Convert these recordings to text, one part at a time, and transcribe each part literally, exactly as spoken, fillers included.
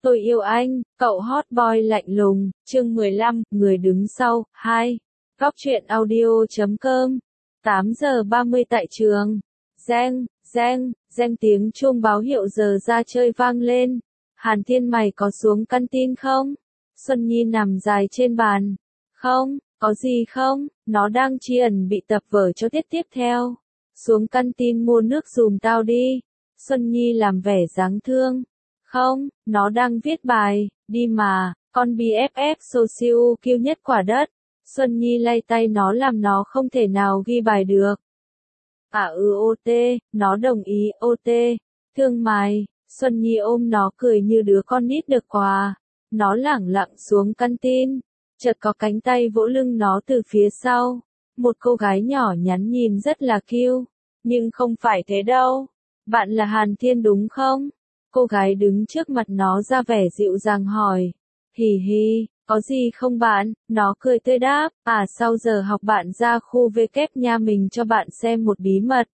Tôi yêu anh, cậu hot boy lạnh lùng, chương mười lăm, người đứng sau, hai. Góc truyện audio chấm com. tám giờ ba mươi tại trường. Reng, reng, reng tiếng chuông báo hiệu giờ ra chơi vang lên. Hàn Thiên mày có xuống căn tin không? Xuân Nhi nằm dài trên bàn. Không, có gì không? Nó đang tri ẩn bị tập vở cho tiết tiếp theo. Xuống căn tin mua nước giùm tao đi. Xuân Nhi làm vẻ dáng thương. Không, nó đang viết bài, đi mà, con bê ép ép social kiêu nhất quả đất. Xuân Nhi lay tay nó làm nó không thể nào ghi bài được. À ừ ô tê, nó đồng ý, ô tê, thương mày. Xuân Nhi ôm nó cười như đứa con nít được quà. Nó lẳng lặng xuống căn tin, chợt có cánh tay vỗ lưng nó từ phía sau. Một cô gái nhỏ nhắn nhìn rất là cute, nhưng không phải thế đâu. Bạn là Hàn Thiên đúng không? Cô gái đứng trước mặt nó ra vẻ dịu dàng hỏi. Hì hì, có gì không bạn? Nó cười tươi đáp, à sau giờ học bạn ra khu V kép nhà mình cho bạn xem một bí mật.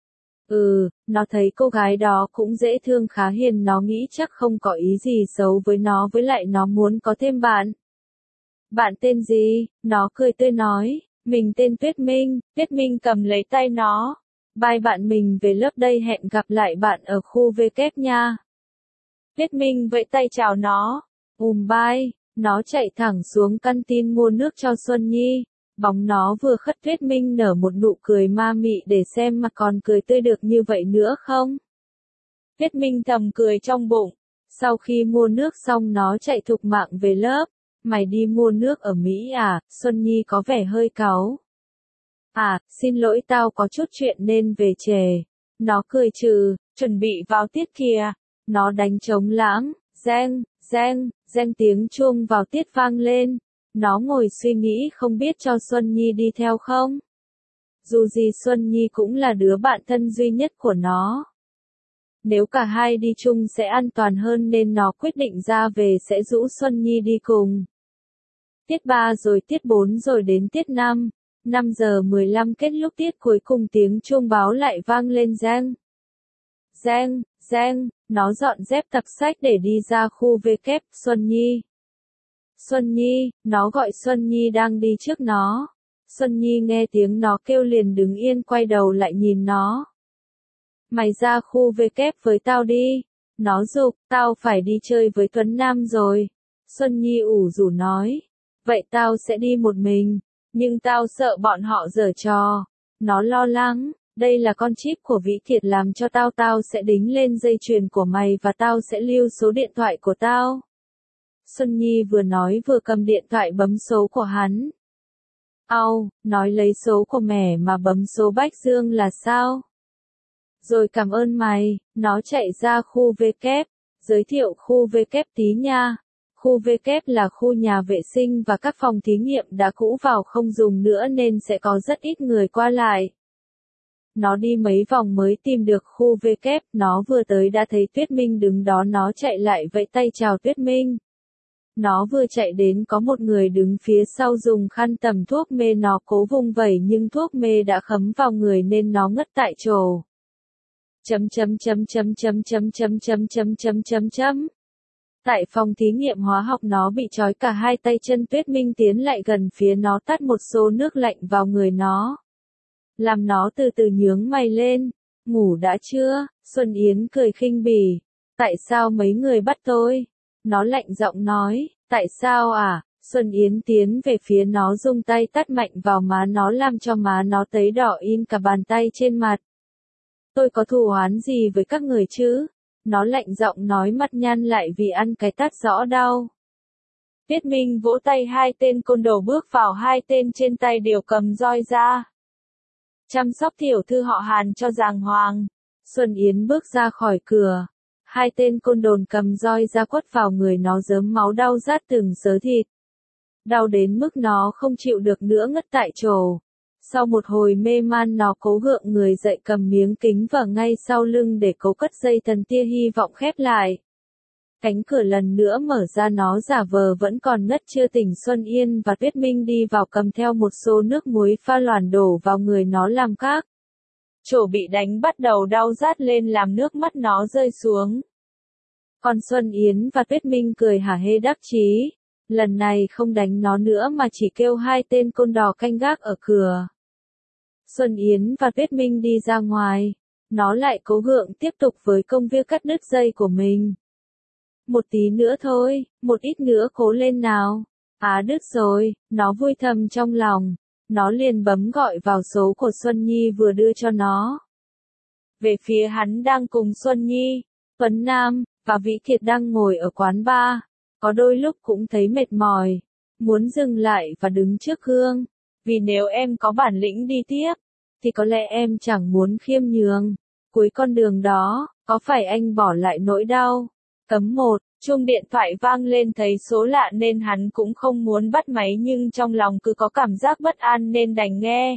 Ừ, nó thấy cô gái đó cũng dễ thương khá hiền, nó nghĩ chắc không có ý gì xấu với nó, với lại nó muốn có thêm bạn. Bạn tên gì? Nó cười tươi nói, mình tên Tuyết Minh. Tuyết Minh cầm lấy tay nó. Bye bạn, mình về lớp đây, hẹn gặp lại bạn ở khu V kép nha. Tuyết Minh vẫy tay chào nó. Ùm bye, nó chạy thẳng xuống căn tin mua nước cho Xuân Nhi. Bóng nó vừa khất, Tuyết Minh nở một nụ cười ma mị, để xem mà còn cười tươi được như vậy nữa không. Tuyết Minh thầm cười trong bụng. Sau khi mua nước xong nó chạy thục mạng về lớp. Mày đi mua nước ở Mỹ à? Xuân Nhi có vẻ hơi cáu. À, xin lỗi, tao có chút chuyện nên về trễ. Nó cười trừ, chuẩn bị vào tiết kìa. Nó đánh trống lãng, reng, reng, reng tiếng chuông vào tiết vang lên. Nó ngồi suy nghĩ không biết cho Xuân Nhi đi theo không. Dù gì Xuân Nhi cũng là đứa bạn thân duy nhất của nó. Nếu cả hai đi chung sẽ an toàn hơn nên nó quyết định ra về sẽ rủ Xuân Nhi đi cùng. Tiết ba rồi tiết bốn rồi đến tiết năm. năm giờ mười lăm kết lúc tiết cuối cùng tiếng chuông báo lại vang lên reng. Reng, reng, nó dọn dép tập sách để đi ra khu V kép. Xuân Nhi. Xuân Nhi, nó gọi Xuân Nhi đang đi trước nó. Xuân Nhi nghe tiếng nó kêu liền đứng yên, quay đầu lại nhìn nó. Mày ra khu V kép với tao đi. Nó giục, tao phải đi chơi với Tuấn Nam rồi. Xuân Nhi ủ rũ nói. Vậy tao sẽ đi một mình. Nhưng tao sợ bọn họ giở trò. Nó lo lắng. Đây là con chip của Vĩ Kiệt làm cho tao, tao sẽ đính lên dây chuyền của mày và tao sẽ lưu số điện thoại của tao. Xuân Nhi vừa nói vừa cầm điện thoại bấm số của hắn. Au, nói lấy số của mẹ mà bấm số Bách Dương là sao? Rồi cảm ơn mày, nó chạy ra khu V kép, giới thiệu khu V kép tí nha. Khu V kép là khu nhà vệ sinh và các phòng thí nghiệm đã cũ vào không dùng nữa nên sẽ có rất ít người qua lại. Nó đi mấy vòng mới tìm được khu V kép, nó vừa tới đã thấy Tuyết Minh đứng đó, nó chạy lại vẫy tay chào Tuyết Minh. Nó vừa chạy đến có một người đứng phía sau dùng khăn tẩm thuốc mê, nó cố vùng vẩy nhưng thuốc mê đã khấm vào người nên nó ngất tại chỗ. Chấm chấm chấm chấm chấm chấm chấm chấm chấm chấm chấm chấm. Tại phòng thí nghiệm hóa học nó bị trói cả hai tay chân. Tuyết Minh tiến lại gần phía nó, tắt một xô nước lạnh vào người nó. Làm nó từ từ nhướng mày lên. Ngủ đã chưa? Xuân Yến cười khinh bỉ. Tại sao mấy người bắt tôi? Nó lạnh giọng nói. Tại sao à? Xuân Yến tiến về phía nó, dùng tay tát mạnh vào má nó làm cho má nó tấy đỏ in cả bàn tay trên mặt. Tôi có thù oán gì với các người chứ? Nó lạnh giọng nói, mặt nhăn lại vì ăn cái tát rõ đau. Tuyết Minh vỗ tay, hai tên côn đồ bước vào, hai tên trên tay đều cầm roi ra. Chăm sóc tiểu thư họ Hàn cho đàng hoàng. Xuân Yến bước ra khỏi cửa. Hai tên côn đồn cầm roi ra quất vào người nó, rớm máu đau rát từng xớ thịt. Đau đến mức nó không chịu được nữa, ngất tại chỗ. Sau một hồi mê man nó cố gượng người dậy, cầm miếng kính vào ngay sau lưng để cố cất dây thần tia hy vọng khép lại. Cánh cửa lần nữa mở ra, nó giả vờ vẫn còn ngất chưa tỉnh. Xuân Yên và Tuyết Minh đi vào cầm theo một xô nước muối pha loãng đổ vào người nó làm các chỗ bị đánh bắt đầu đau rát lên, làm nước mắt nó rơi xuống. Còn Xuân Yến và Tuyết Minh cười hả hê đắc chí. Lần này không đánh nó nữa mà chỉ kêu hai tên côn đò canh gác ở cửa. Xuân Yến và Tuyết Minh đi ra ngoài. Nó lại cố gượng tiếp tục với công việc cắt đứt dây của mình. Một tí nữa thôi, một ít nữa cố lên nào. À đứt rồi, nó vui thầm trong lòng. Nó liền bấm gọi vào số của Xuân Nhi vừa đưa cho nó. Về phía hắn đang cùng Xuân Nhi, Tuấn Nam, và Vĩ Kiệt đang ngồi ở quán bar. Có đôi lúc cũng thấy mệt mỏi. Muốn dừng lại và đứng trước gương. Vì nếu em có bản lĩnh đi tiếp, thì có lẽ em chẳng muốn khiêm nhường. Cuối con đường đó, có phải anh bỏ lại nỗi đau? Cấm một, chuông điện thoại vang lên thấy số lạ nên hắn cũng không muốn bắt máy nhưng trong lòng cứ có cảm giác bất an nên đành nghe.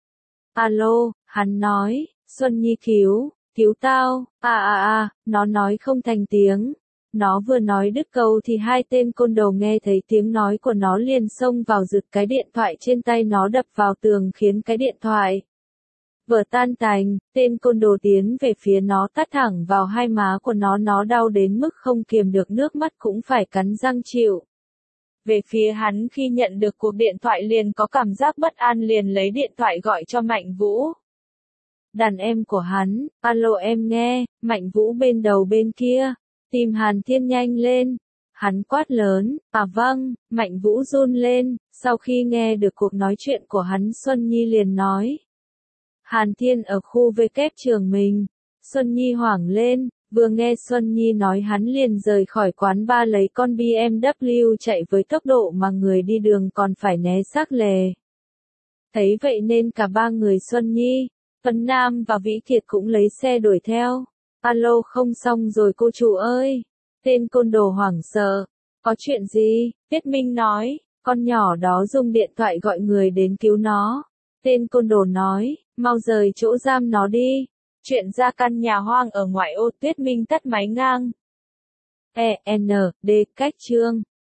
Alo, hắn nói, Xuân Nhi cứu, cứu tao, à à à, nó nói không thành tiếng. Nó vừa nói đứt câu thì hai tên côn đồ nghe thấy tiếng nói của nó liền xông vào giật cái điện thoại trên tay nó đập vào tường khiến cái điện thoại vỡ tan tành. Tên côn đồ tiến về phía nó tát thẳng vào hai má của nó, nó đau đến mức không kiềm được nước mắt cũng phải cắn răng chịu. Về phía hắn khi nhận được cuộc điện thoại liền có cảm giác bất an liền lấy điện thoại gọi cho Mạnh Vũ. Đàn em của hắn, alo em nghe, Mạnh Vũ bên đầu bên kia, tìm Hàn Thiên nhanh lên. Hắn quát lớn, à vâng, Mạnh Vũ run lên, sau khi nghe được cuộc nói chuyện của hắn Xuân Nhi liền nói. Hàn Thiên ở khu V kép trường mình. Xuân Nhi hoảng lên, vừa nghe Xuân Nhi nói hắn liền rời khỏi quán bar lấy con bê em vê chạy với tốc độ mà người đi đường còn phải né xác lề. Thấy vậy nên cả ba người Xuân Nhi, Tuấn Nam và Vĩ Kiệt cũng lấy xe đuổi theo. Alo không xong rồi cô chủ ơi. Tên côn đồ hoảng sợ. Có chuyện gì? Tuyết Minh nói, con nhỏ đó dùng điện thoại gọi người đến cứu nó. Tên côn đồ nói, mau rời chỗ giam nó đi. Chuyện ra căn nhà hoang ở ngoại ô. Tuyết Minh tắt máy ngang. E N D cách chương